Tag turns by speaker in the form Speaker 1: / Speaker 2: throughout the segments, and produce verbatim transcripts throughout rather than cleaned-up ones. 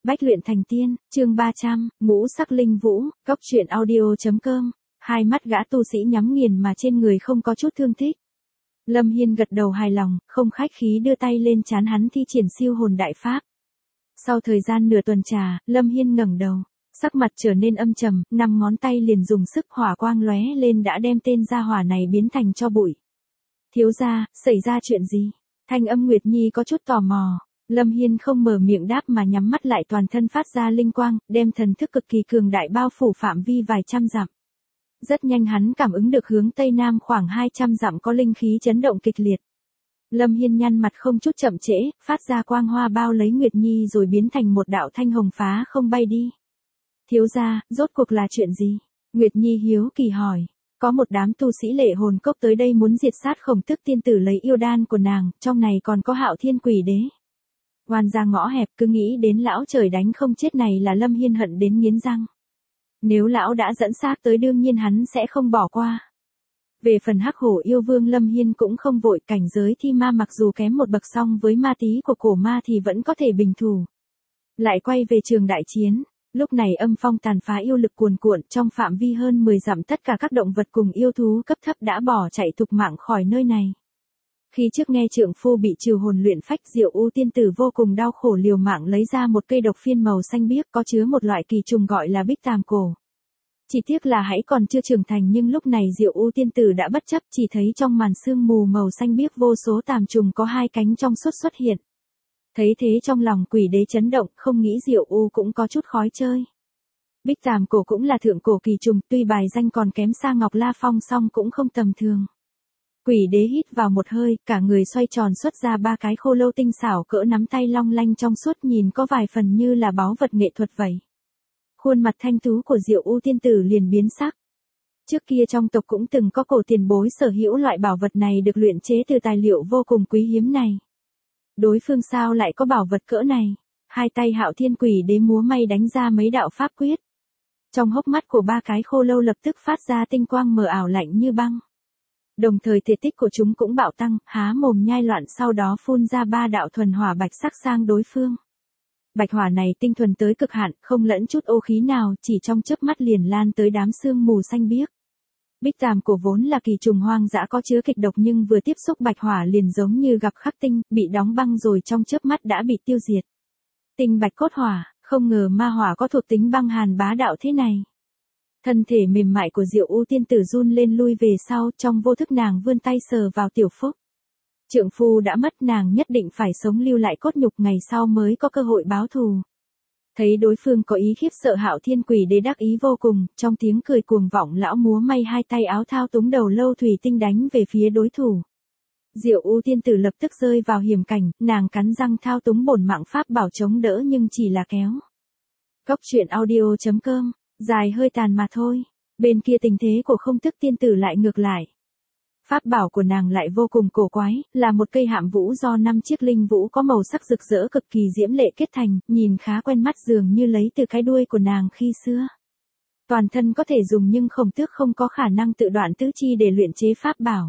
Speaker 1: Bách luyện thành tiên, chương ba trăm, ngũ sắc linh vũ, góc truyện audio.com. Hai mắt gã tu sĩ nhắm nghiền mà trên người không có chút thương tích. Lâm Hiên gật đầu hài lòng, không khách khí đưa tay lên trán hắn thi triển siêu hồn đại pháp. Sau thời gian nửa tuần trà, Lâm Hiên ngẩng đầu, sắc mặt trở nên âm trầm, năm ngón tay liền dùng sức hỏa quang lóe lên đã đem tên gia hỏa này biến thành tro bụi. Thiếu gia, xảy ra chuyện gì? Thanh âm Nguyệt Nhi có chút tò mò. Lâm Hiên không mở miệng đáp mà nhắm mắt lại, toàn thân phát ra linh quang, đem thần thức cực kỳ cường đại bao phủ phạm vi vài trăm dặm. Rất nhanh hắn cảm ứng được hướng tây nam khoảng hai trăm dặm có linh khí chấn động kịch liệt. Lâm Hiên nhăn mặt không chút chậm trễ, phát ra quang hoa bao lấy Nguyệt Nhi rồi biến thành một đạo thanh hồng phá không bay đi. Thiếu gia, rốt cuộc là chuyện gì? Nguyệt Nhi hiếu kỳ hỏi. Có một đám tu sĩ lệ hồn cốc tới đây muốn diệt sát Khổng Tức tiên tử lấy yêu đan của nàng, trong này còn có Hạo Thiên Quỷ Đế. Oan ra ngõ hẹp, cứ nghĩ đến lão trời đánh không chết này là Lâm Hiên hận đến nghiến răng. Nếu lão đã dẫn xác tới đương nhiên hắn sẽ không bỏ qua. Về phần Hắc Hổ yêu vương, Lâm Hiên cũng không vội, cảnh giới thi ma mặc dù kém một bậc song với ma tí của cổ ma thì vẫn có thể bình thủ. Lại quay về trường đại chiến, lúc này âm phong tàn phá yêu lực cuồn cuộn, trong phạm vi hơn mười dặm tất cả các động vật cùng yêu thú cấp thấp đã bỏ chạy thục mạng khỏi nơi này. Khi trước nghe trượng phu bị trừ hồn luyện phách, Diệu U tiên tử vô cùng đau khổ liều mạng lấy ra một cây độc phiên màu xanh biếc có chứa một loại kỳ trùng gọi là bích tàm cổ. Chỉ tiếc là hãy còn chưa trưởng thành, nhưng lúc này Diệu U tiên tử đã bất chấp, chỉ thấy trong màn sương mù màu xanh biếc vô số tàm trùng có hai cánh trong suốt xuất hiện. Thấy thế trong lòng Quỷ Đế chấn động, không nghĩ Diệu U cũng có chút khói chơi. Bích tàm cổ cũng là thượng cổ kỳ trùng, tuy bài danh còn kém xa Ngọc La Phong song cũng không tầm thường. Quỷ Đế hít vào một hơi, cả người xoay tròn xuất ra ba cái khô lâu tinh xảo cỡ nắm tay long lanh trong suốt, nhìn có vài phần như là báu vật nghệ thuật vậy. Khuôn mặt thanh tú của Diệu U tiên tử liền biến sắc. Trước kia trong tộc cũng từng có cổ tiền bối sở hữu loại bảo vật này được luyện chế từ tài liệu vô cùng quý hiếm này. Đối phương sao lại có bảo vật cỡ này? Hai tay Hạo Thiên Quỷ Đế múa may đánh ra mấy đạo pháp quyết. Trong hốc mắt của ba cái khô lâu lập tức phát ra tinh quang mờ ảo lạnh như băng. Đồng thời thể tích của chúng cũng bạo tăng, há mồm nhai loạn, sau đó phun ra ba đạo thuần hỏa bạch sắc sang đối phương. Bạch hỏa này tinh thuần tới cực hạn, không lẫn chút ô khí nào, chỉ trong chớp mắt liền lan tới đám sương mù xanh biếc. Bích tàm cổ vốn là kỳ trùng hoang dã có chứa kịch độc, nhưng vừa tiếp xúc bạch hỏa liền giống như gặp khắc tinh, bị đóng băng rồi trong chớp mắt đã bị tiêu diệt. Tinh bạch cốt hỏa, không ngờ ma hỏa có thuộc tính băng hàn bá đạo thế này. Thân thể mềm mại của Diệu U tiên tử run lên lui về sau, trong vô thức nàng vươn tay sờ vào tiểu phúc. Trượng phu đã mất, nàng nhất định phải sống lưu lại cốt nhục, ngày sau mới có cơ hội báo thù. Thấy đối phương có ý khiếp sợ, Hạo Thiên Quỷ Đế đắc ý vô cùng, trong tiếng cười cuồng vọng lão múa may hai tay áo thao túng đầu lâu thủy tinh đánh về phía đối thủ. Diệu U tiên tử lập tức rơi vào hiểm cảnh, nàng cắn răng thao túng bổn mạng pháp bảo chống đỡ nhưng chỉ là kéo. Góc truyện audio.com. Dài hơi tàn mà thôi. Bên kia tình thế của Khổng Tức tiên tử lại ngược lại. Pháp bảo của nàng lại vô cùng cổ quái, là một cây hạm vũ do năm chiếc linh vũ có màu sắc rực rỡ cực kỳ diễm lệ kết thành, nhìn khá quen mắt, dường như lấy từ cái đuôi của nàng khi xưa. Toàn thân có thể dùng nhưng Khổng Tước không có khả năng tự đoạn tứ chi để luyện chế pháp bảo.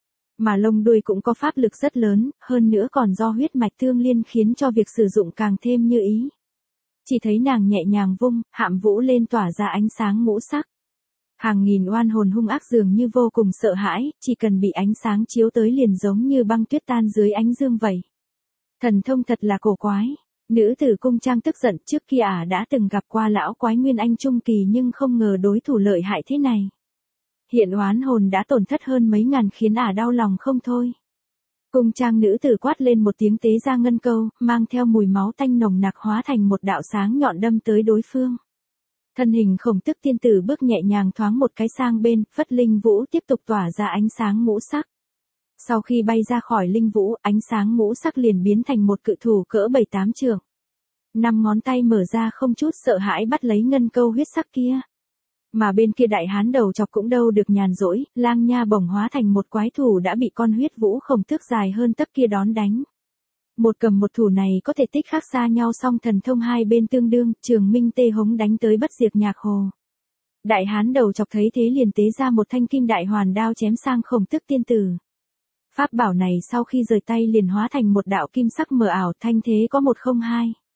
Speaker 1: Mà lông đuôi cũng có pháp lực rất lớn, hơn nữa còn do huyết mạch tương liên khiến cho việc sử dụng càng thêm như ý. Chỉ thấy nàng nhẹ nhàng vung, hạm vũ lên tỏa ra ánh sáng ngũ sắc. Hàng nghìn oan hồn hung ác dường như vô cùng sợ hãi, chỉ cần bị ánh sáng chiếu tới liền giống như băng tuyết tan dưới ánh dương vậy. Thần thông thật là cổ quái. Nữ tử Cung Trang tức giận, trước kia ả đã từng gặp qua lão quái Nguyên Anh trung kỳ nhưng không ngờ đối thủ lợi hại thế này. Hiện oán hồn đã tổn thất hơn mấy ngàn khiến ả đau lòng không thôi. Cung Trang nữ tử quát lên một tiếng tế ra ngân câu, mang theo mùi máu tanh nồng nặc hóa thành một đạo sáng nhọn đâm tới đối phương. Thân hình Khổng Tức tiên tử bước nhẹ nhàng thoáng một cái sang bên, phất linh vũ tiếp tục tỏa ra ánh sáng ngũ sắc. Sau khi bay ra khỏi linh vũ, ánh sáng ngũ sắc liền biến thành một cự thủ cỡ bảy tám trượng. Năm ngón tay mở ra không chút sợ hãi bắt lấy ngân câu huyết sắc kia. Mà bên kia đại hán đầu chọc cũng đâu được nhàn rỗi, lang nha bổng hóa thành một quái thủ đã bị con huyết vũ Khổng Tước dài hơn tấc kia đón đánh. Một cầm một thủ này có thể tích khác xa nhau, song thần thông hai bên tương đương, trường minh tê hống đánh tới bất diệt nhạc hồ. Đại hán đầu chọc thấy thế liền tế ra một thanh kim đại hoàn đao chém sang Khổng Tước tiên tử. Pháp bảo này sau khi rời tay liền hóa thành một đạo kim sắc mờ ảo, thanh thế có một không hai.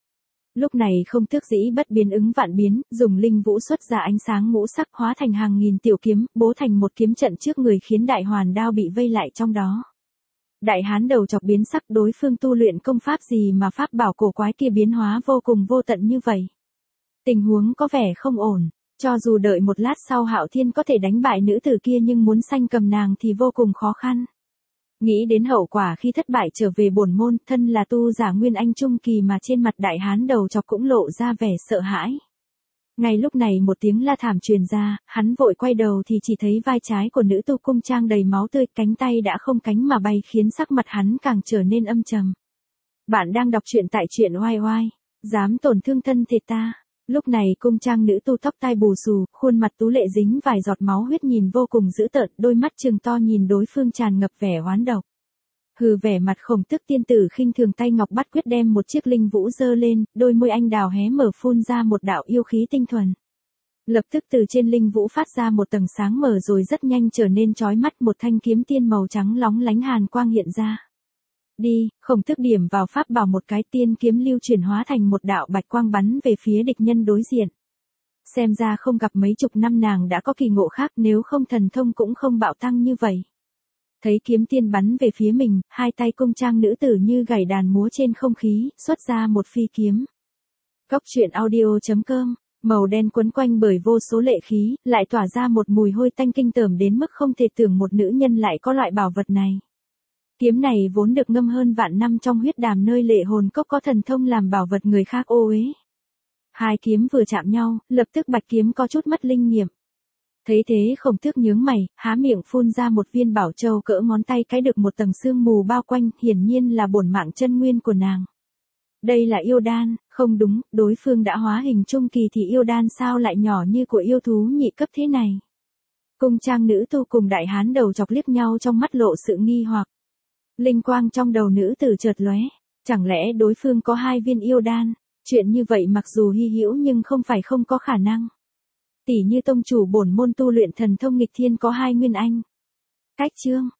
Speaker 1: Lúc này không tước dĩ bất biến ứng vạn biến, dùng linh vũ xuất ra ánh sáng ngũ sắc hóa thành hàng nghìn tiểu kiếm, bố thành một kiếm trận trước người khiến đại hoàn đao bị vây lại trong đó. Đại hán đầu chọc biến sắc, đối phương tu luyện công pháp gì mà pháp bảo cổ quái kia biến hóa vô cùng vô tận như vậy. Tình huống có vẻ không ổn, cho dù đợi một lát sau Hạo Thiên có thể đánh bại nữ tử kia nhưng muốn sanh cầm nàng thì vô cùng khó khăn. Nghĩ đến hậu quả khi thất bại trở về bổn môn, thân là tu giả Nguyên Anh Trung Kỳ mà trên mặt đại hán đầu chọc cũng lộ ra vẻ sợ hãi. Ngay lúc này một tiếng la thảm truyền ra, hắn vội quay đầu thì chỉ thấy vai trái của nữ tu cung trang đầy máu tươi, cánh tay đã không cánh mà bay khiến sắc mặt hắn càng trở nên âm trầm. Bạn đang đọc truyện tại truyện oai oai, dám tổn thương thân thể ta. Lúc này cung trang nữ tu tóc tai bù xù, khuôn mặt tú lệ dính vài giọt máu huyết nhìn vô cùng dữ tợn, đôi mắt trừng to nhìn đối phương tràn ngập vẻ oán độc. Hừ, vẻ mặt Khổng Tước tiên tử khinh thường tay ngọc bắt quyết đem một chiếc linh vũ giơ lên, đôi môi anh đào hé mở phun ra một đạo yêu khí tinh thuần. Lập tức từ trên linh vũ phát ra một tầng sáng mở rồi rất nhanh trở nên chói mắt, một thanh kiếm tiên màu trắng lóng lánh hàn quang hiện ra. Đi, Khổng Tước điểm vào pháp bảo một cái, tiên kiếm lưu chuyển hóa thành một đạo bạch quang bắn về phía địch nhân đối diện. Xem ra không gặp mấy chục năm nàng đã có kỳ ngộ khác, nếu không thần thông cũng không bạo tăng như vậy. Thấy kiếm tiên bắn về phía mình, hai tay cung trang nữ tử như gảy đàn múa trên không khí, xuất ra một phi kiếm. Góc truyện audio chấm com, màu đen quấn quanh bởi vô số lệ khí, lại tỏa ra một mùi hôi tanh kinh tởm đến mức không thể tưởng một nữ nhân lại có loại bảo vật này. Kiếm này vốn được ngâm hơn vạn năm trong huyết đàm nơi lệ hồn cốc có thần thông làm bảo vật người khác ô uế. Hai kiếm vừa chạm nhau, lập tức bạch kiếm có chút mất linh nghiệm. Thấy thế Khổng Tước nhướng mày, há miệng phun ra một viên bảo châu cỡ ngón tay cái được một tầng sương mù bao quanh, hiển nhiên là bổn mạng chân nguyên của nàng. Đây là yêu đan, không đúng, đối phương đã hóa hình trung kỳ thì yêu đan sao lại nhỏ như của yêu thú nhị cấp thế này. Cung trang nữ tu cùng đại hán đầu chọc liếc nhau trong mắt lộ sự nghi hoặc. Linh quang trong đầu nữ tử chợt lóe, chẳng lẽ đối phương có hai viên yêu đan, chuyện như vậy mặc dù hy hữu nhưng không phải không có khả năng. Tỷ như tông chủ bổn môn tu luyện thần thông nghịch thiên có hai nguyên anh. Cách chương